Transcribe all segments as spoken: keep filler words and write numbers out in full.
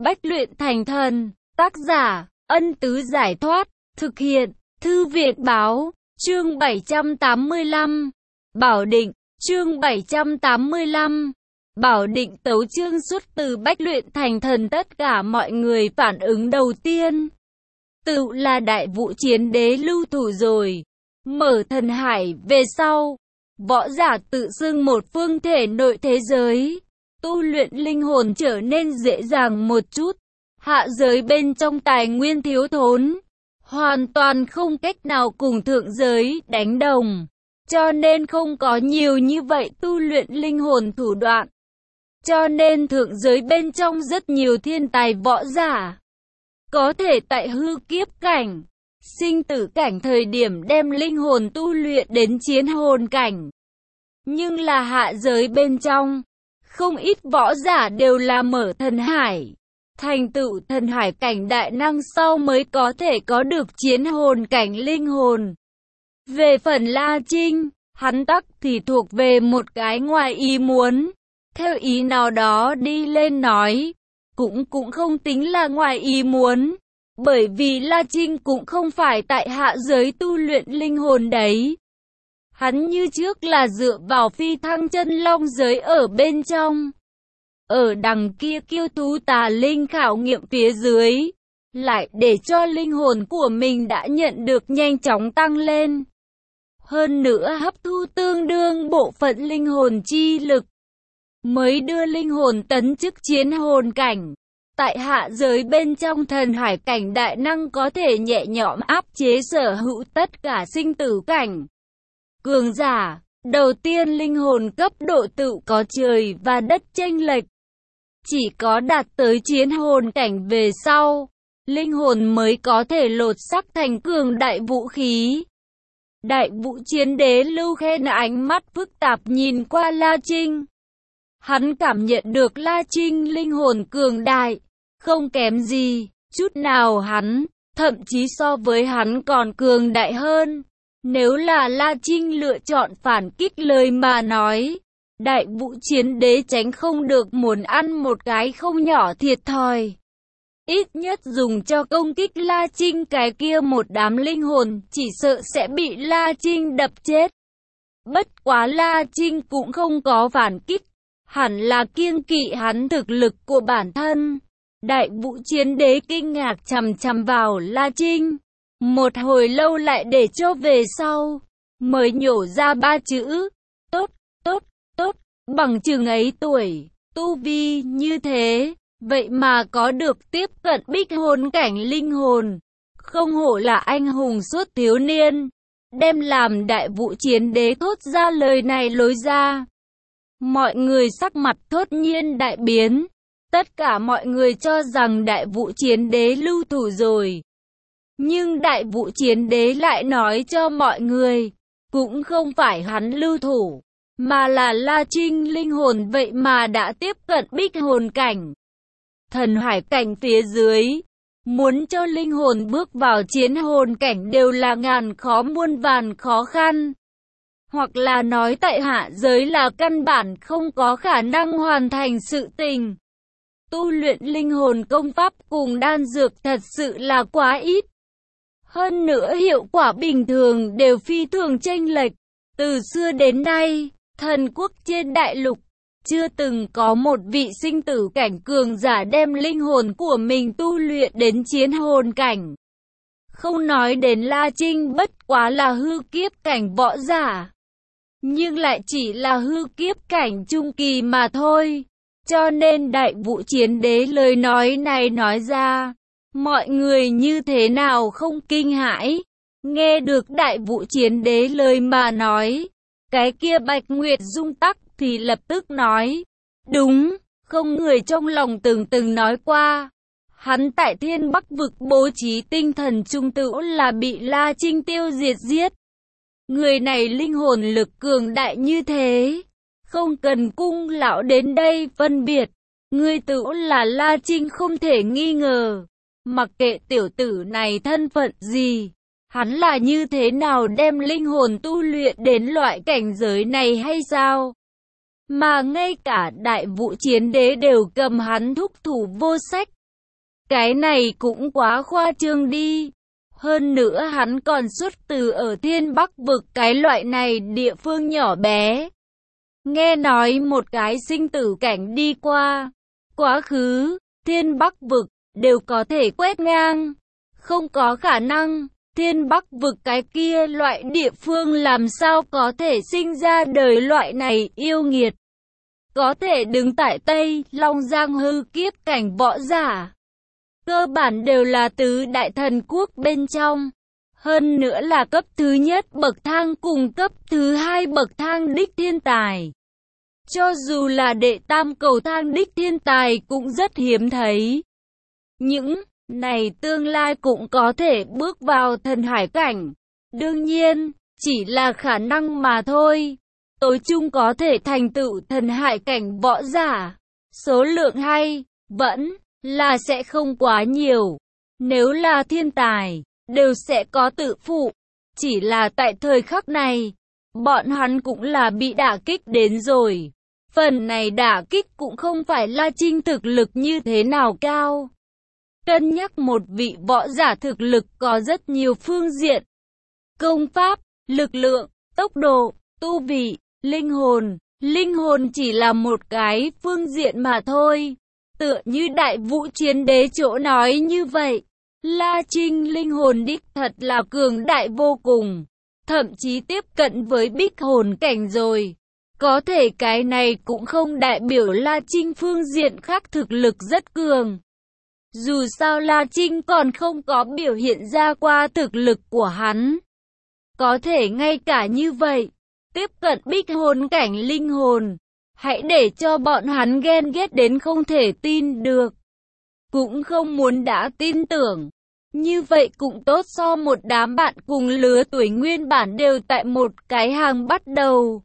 Bách luyện thành thần. Tác giả, Ân Tứ Giải Thoát. Thực hiện, Thư Việt Báo. Chương bảy trăm tám mươi lăm. Bảo định. Chương bảy trăm tám mươi lăm. Bảo định tấu chương xuất từ Bách luyện thành thần. Tất cả mọi người phản ứng đầu tiên tự là đại vũ chiến đế lưu thủ rồi. Mở thần hải về sau, võ giả tự xưng một phương thể nội thế giới, tu luyện linh hồn trở nên dễ dàng một chút. Hạ giới bên trong tài nguyên thiếu thốn, hoàn toàn không cách nào cùng thượng giới đánh đồng, cho nên không có nhiều như vậy tu luyện linh hồn thủ đoạn. Cho nên thượng giới bên trong rất nhiều thiên tài võ giả có thể tại hư kiếp cảnh, sinh tử cảnh thời điểm đem linh hồn tu luyện đến chiến hồn cảnh. Nhưng là hạ giới bên trong, không ít võ giả đều là mở thần hải, thành tựu thần hải cảnh đại năng sau mới có thể có được chiến hồn cảnh linh hồn. Về phần La Trinh, hắn tắc thì thuộc về một cái ngoài ý muốn. Theo ý nào đó đi lên nói, cũng cũng không tính là ngoài ý muốn, bởi vì La Trinh cũng không phải tại hạ giới tu luyện linh hồn đấy. Hắn như trước là dựa vào phi thăng chân long giới ở bên trong. Ở đằng kia kiêu thú tà linh khảo nghiệm phía dưới, lại để cho linh hồn của mình đã nhận được nhanh chóng tăng lên. Hơn nữa hấp thu tương đương bộ phận linh hồn chi lực, mới đưa linh hồn tấn chức chiến hồn cảnh. Tại hạ giới bên trong thần hải cảnh đại năng có thể nhẹ nhõm áp chế sở hữu tất cả sinh tử cảnh cường giả. Đầu tiên linh hồn cấp độ tự có trời và đất chênh lệch. Chỉ có đạt tới chiến hồn cảnh về sau, linh hồn mới có thể lột xác thành cường đại vũ khí. Đại vũ chiến đế Lưu Khen ánh mắt phức tạp nhìn qua La Trinh. Hắn cảm nhận được La Trinh linh hồn cường đại, không kém gì, chút nào hắn, thậm chí so với hắn còn cường đại hơn. Nếu là La Trinh lựa chọn phản kích lời mà nói, đại vũ chiến đế tránh không được muốn ăn một cái không nhỏ thiệt thòi. Ít nhất dùng cho công kích La Trinh cái kia một đám linh hồn, chỉ sợ sẽ bị La Trinh đập chết. Bất quá La Trinh cũng không có phản kích, hẳn là kiêng kỵ hắn thực lực của bản thân. Đại vũ chiến đế kinh ngạc chằm chằm vào La Trinh, một hồi lâu lại để cho về sau, mới nhổ ra ba chữ, tốt, tốt, tốt, bằng chừng ấy tuổi, tu vi như thế, vậy mà có được tiếp cận bích hồn cảnh linh hồn, không hổ là anh hùng suốt thiếu niên. Đem làm đại vũ chiến đế thốt ra lời này lối ra, mọi người sắc mặt thốt nhiên đại biến. Tất cả mọi người cho rằng đại vũ chiến đế lưu thủ rồi. Nhưng đại vũ chiến đế lại nói cho mọi người, cũng không phải hắn lưu thủ, mà là La Trinh linh hồn vậy mà đã tiếp cận bích hồn cảnh. Thần hải cảnh phía dưới, muốn cho linh hồn bước vào chiến hồn cảnh đều là ngàn khó muôn vàn khó khăn. Hoặc là nói tại hạ giới là căn bản không có khả năng hoàn thành sự tình. Tu luyện linh hồn công pháp cùng đan dược thật sự là quá ít. Hơn nữa hiệu quả bình thường đều phi thường chênh lệch. Từ xưa đến nay, thần quốc trên đại lục, chưa từng có một vị sinh tử cảnh cường giả đem linh hồn của mình tu luyện đến chiến hồn cảnh. Không nói đến La Trinh bất quá là hư kiếp cảnh võ giả, nhưng lại chỉ là hư kiếp cảnh trung kỳ mà thôi. Cho nên đại vũ chiến đế lời nói này nói ra, mọi người như thế nào không kinh hãi. Nghe được đại vũ chiến đế lời mà nói, cái kia Bạch Nguyệt Dung tắc thì lập tức nói, đúng, không người trong lòng từng từng nói qua. Hắn tại Thiên Bắc vực bố trí tinh thần trung tử là bị La Trinh tiêu diệt giết. Người này linh hồn lực cường đại như thế, không cần cung lão đến đây phân biệt, người tử là La Trinh không thể nghi ngờ. Mặc kệ tiểu tử này thân phận gì, hắn là như thế nào đem linh hồn tu luyện đến loại cảnh giới này hay sao? Mà ngay cả đại vũ chiến đế đều cầm hắn thúc thủ vô sách. Cái này cũng quá khoa trương đi. Hơn nữa hắn còn xuất từ ở Thiên Bắc vực, cái loại này địa phương nhỏ bé. Nghe nói một cái sinh tử cảnh đi qua, quá khứ, Thiên Bắc vực, đều có thể quét ngang. Không có khả năng, Thiên Bắc vực cái kia loại địa phương làm sao có thể sinh ra đời loại này yêu nghiệt. Có thể đứng tại Tây Long Giang hư kiếp cảnh võ giả. Cơ bản đều là tứ đại thần quốc bên trong. Hơn nữa là cấp thứ nhất bậc thang cùng cấp thứ hai bậc thang đích thiên tài. Cho dù là đệ tam cầu thang đích thiên tài cũng rất hiếm thấy. Những này tương lai cũng có thể bước vào thần hải cảnh. Đương nhiên, chỉ là khả năng mà thôi. Tối chung có thể thành tựu thần hải cảnh võ giả. Số lượng hay, vẫn là sẽ không quá nhiều. Nếu là thiên tài, đều sẽ có tự phụ. Chỉ là tại thời khắc này, bọn hắn cũng là bị đả kích đến rồi. Phần này đả kích cũng không phải La Trinh thực lực như thế nào cao. Cân nhắc một vị võ giả thực lực có rất nhiều phương diện. Công pháp, lực lượng, tốc độ, tu vị, linh hồn. Linh hồn chỉ là một cái phương diện mà thôi. Tựa như Đại Vũ Chiến Đế chỗ nói như vậy. La Trinh linh hồn đích thật là cường đại vô cùng. Thậm chí tiếp cận với bích hồn cảnh rồi. Có thể cái này cũng không đại biểu La Trinh phương diện khác thực lực rất cường. Dù sao La Trinh còn không có biểu hiện ra qua thực lực của hắn. Có thể ngay cả như vậy, tiếp cận bích hồn cảnh linh hồn, hãy để cho bọn hắn ghen ghét đến không thể tin được. Cũng không muốn đã tin tưởng. Như vậy cũng tốt so một đám bạn cùng lứa tuổi nguyên bản đều tại một cái hàng bắt đầu.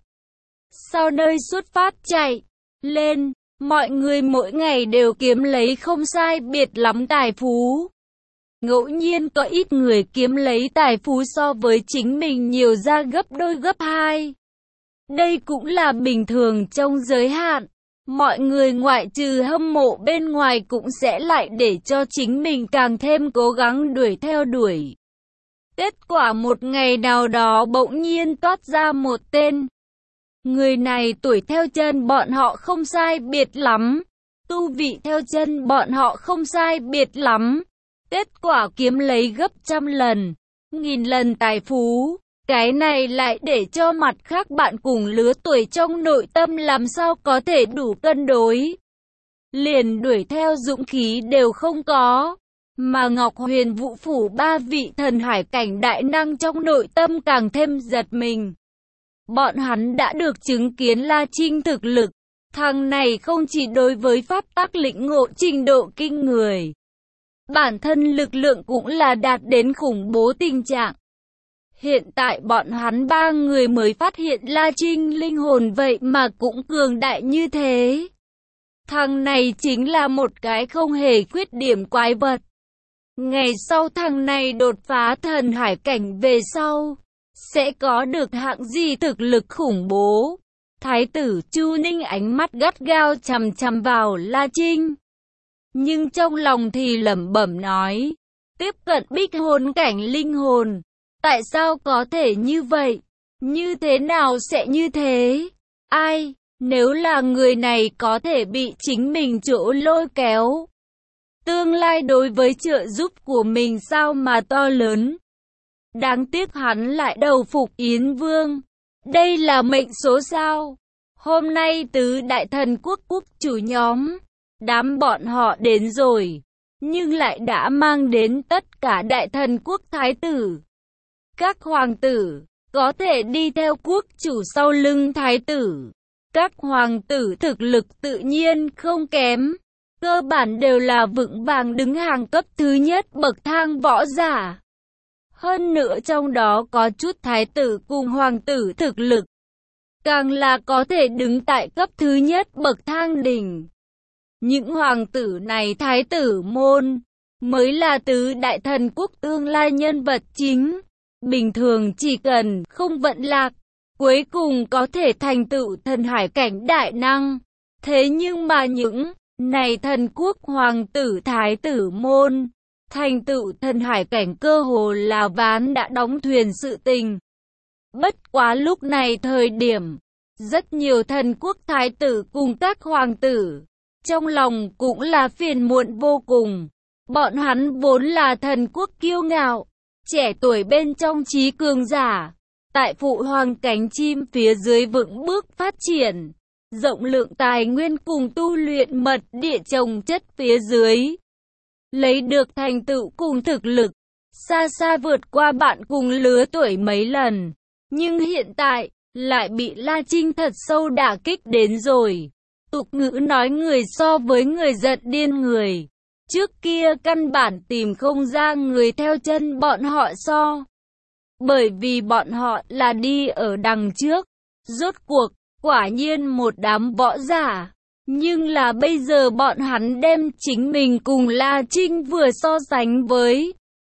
Sau nơi xuất phát chạy lên, mọi người mỗi ngày đều kiếm lấy không sai biệt lắm tài phú. Ngẫu nhiên có ít người kiếm lấy tài phú so với chính mình nhiều ra gấp đôi gấp hai. Đây cũng là bình thường trong giới hạn. Mọi người ngoại trừ hâm mộ bên ngoài cũng sẽ lại để cho chính mình càng thêm cố gắng đuổi theo đuổi. Kết quả một ngày nào đó bỗng nhiên toát ra một tên. Người này tuổi theo chân bọn họ không sai biệt lắm. Tu vị theo chân bọn họ không sai biệt lắm. Kết quả kiếm lấy gấp trăm lần, nghìn lần tài phú. Cái này lại để cho mặt khác bạn cùng lứa tuổi trong nội tâm làm sao có thể đủ cân đối. Liền đuổi theo dũng khí đều không có. Mà Ngọc Huyền Vũ Phủ ba vị thần hải cảnh đại năng trong nội tâm càng thêm giật mình. Bọn hắn đã được chứng kiến La Trinh thực lực. Thằng này không chỉ đối với pháp tắc lĩnh ngộ trình độ kinh người. Bản thân lực lượng cũng là đạt đến khủng bố tình trạng. Hiện tại bọn hắn ba người mới phát hiện La Trinh linh hồn vậy mà cũng cường đại như thế. Thằng này chính là một cái không hề khuyết điểm quái vật. Ngày sau thằng này đột phá thần hải cảnh về sau, sẽ có được hạng gì thực lực khủng bố. Thái tử Chu Ninh ánh mắt gắt gao chằm chằm vào La Trinh. Nhưng trong lòng thì lẩm bẩm nói, tiếp cận bích hồn cảnh linh hồn. Tại sao có thể như vậy? Như thế nào sẽ như thế? Ai? Nếu là người này có thể bị chính mình chỗ lôi kéo. Tương lai đối với trợ giúp của mình sao mà to lớn. Đáng tiếc hắn lại đầu phục Yến Vương. Đây là mệnh số sao? Hôm nay tứ đại thần quốc quốc chủ nhóm. Đám bọn họ đến rồi. Nhưng lại đã mang đến tất cả đại thần quốc thái tử. Các hoàng tử, có thể đi theo quốc chủ sau lưng thái tử. Các hoàng tử thực lực tự nhiên không kém. Cơ bản đều là vững vàng đứng hàng cấp thứ nhất bậc thang võ giả. Hơn nữa trong đó có chút thái tử cùng hoàng tử thực lực. Càng là có thể đứng tại cấp thứ nhất bậc thang đỉnh. Những hoàng tử này thái tử môn, mới là tứ đại thần quốc tương lai nhân vật chính. Bình thường chỉ cần không vận lạc, cuối cùng có thể thành tựu thần hải cảnh đại năng. Thế nhưng mà những Này thần quốc hoàng tử thái tử môn, thành tựu thần hải cảnh cơ hồ là ván đã đóng thuyền sự tình. Bất quá lúc này thời điểm, rất nhiều thần quốc thái tử cùng các hoàng tử, trong lòng cũng là phiền muộn vô cùng. Bọn hắn vốn là thần quốc kiêu ngạo, trẻ tuổi bên trong trí cường giả, tại phụ hoàng cánh chim phía dưới vững bước phát triển, rộng lượng tài nguyên cùng tu luyện mật địa trồng chất phía dưới, lấy được thành tựu cùng thực lực, xa xa vượt qua bạn cùng lứa tuổi mấy lần. Nhưng hiện tại, lại bị La Trinh thật sâu đả kích đến rồi. Tục ngữ nói người so với người giận điên người. Trước kia căn bản tìm không ra người theo chân bọn họ so. Bởi vì bọn họ là đi ở đằng trước. Rốt cuộc, quả nhiên một đám võ giả. Nhưng là bây giờ bọn hắn đem chính mình cùng La Trinh vừa so sánh với.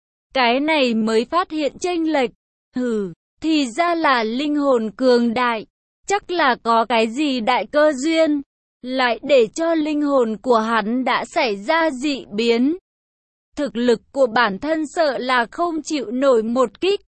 Cái này mới phát hiện chênh lệch. Hừ, thì ra là linh hồn cường đại. Chắc là có cái gì đại cơ duyên. Lại để cho linh hồn của hắn đã xảy ra dị biến. Thực lực của bản thân sợ là không chịu nổi một kích.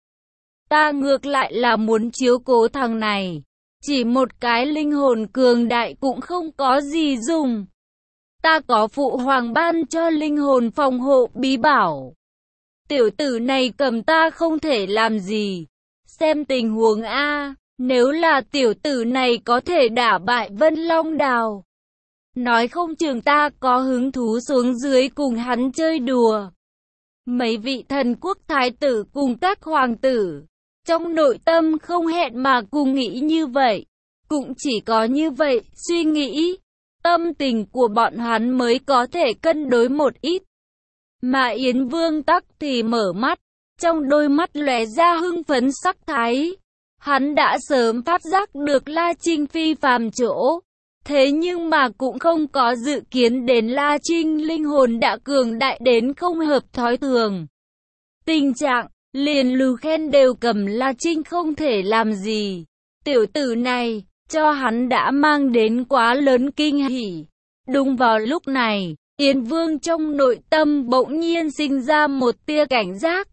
Ta ngược lại là muốn chiếu cố thằng này. Chỉ một cái linh hồn cường đại cũng không có gì dùng. Ta có phụ hoàng ban cho linh hồn phòng hộ bí bảo. Tiểu tử này cầm ta không thể làm gì. Xem tình huống A, nếu là tiểu tử này có thể đả bại Vân Long Đào. Nói không chừng ta có hứng thú xuống dưới cùng hắn chơi đùa. Mấy vị thần quốc thái tử cùng các hoàng tử, trong nội tâm không hẹn mà cùng nghĩ như vậy. Cũng chỉ có như vậy, suy nghĩ, tâm tình của bọn hắn mới có thể cân đối một ít. Mà Yến Vương tắc thì mở mắt, trong đôi mắt lóe ra hưng phấn sắc thái. Hắn đã sớm phát giác được La Trinh phi phàm chỗ. Thế nhưng mà cũng không có dự kiến đến La Trinh linh hồn đã cường đại đến không hợp thói thường. Tình trạng, liền Lưu Khen đều cầm La Trinh không thể làm gì. Tiểu tử này, cho hắn đã mang đến quá lớn kinh hỉ. Đúng vào lúc này, Yến Vương trong nội tâm bỗng nhiên sinh ra một tia cảnh giác.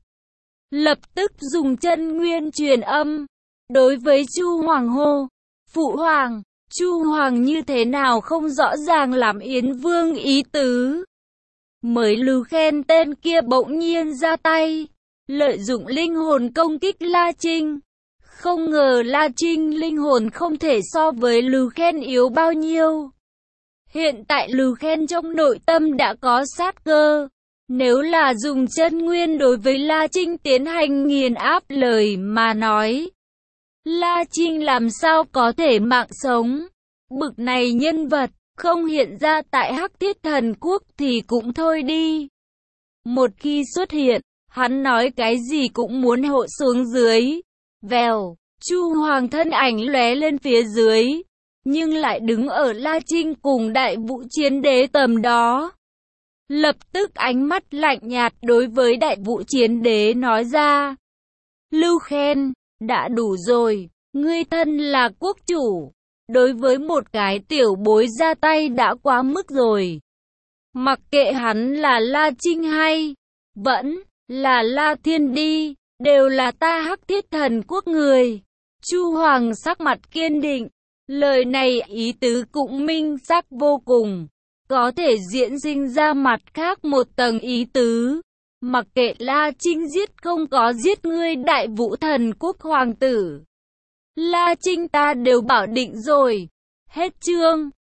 Lập tức dùng chân nguyên truyền âm, đối với Chu Hoàng hô, phụ hoàng. Chu Hoàng như thế nào không rõ ràng làm Yến Vương ý tứ. Mới Lưu Khen tên kia bỗng nhiên ra tay, lợi dụng linh hồn công kích La Trinh. Không ngờ La Trinh linh hồn không thể so với Lưu Khen yếu bao nhiêu. Hiện tại Lưu Khen trong nội tâm đã có sát cơ. Nếu là dùng chân nguyên đối với La Trinh tiến hành nghiền áp lời mà nói, La Trinh làm sao có thể mạng sống. Bực này nhân vật, không hiện ra tại Hắc Thiết Thần Quốc thì cũng thôi đi. Một khi xuất hiện, hắn nói cái gì cũng muốn hộ xuống dưới. Vèo, Chu Hoàng thân ảnh lóe lên phía dưới, nhưng lại đứng ở La Trinh cùng Đại Vũ Chiến Đế tầm đó. Lập tức ánh mắt lạnh nhạt đối với Đại Vũ Chiến Đế nói ra. Lưu Khen, đã đủ rồi, ngươi thân là quốc chủ. Đối với một cái tiểu bối ra tay đã quá mức rồi. Mặc kệ hắn là La Trinh hay vẫn là La Thiên đi, đều là ta Hắc Thiết Thần Quốc người. Chu Hoàng sắc mặt kiên định, lời này ý tứ cũng minh xác vô cùng, có thể diễn sinh ra mặt khác một tầng ý tứ. Mặc kệ La Trinh giết không có giết ngươi Đại Vũ Thần Quốc hoàng tử, La Trinh ta đều bảo định rồi. Hết chương.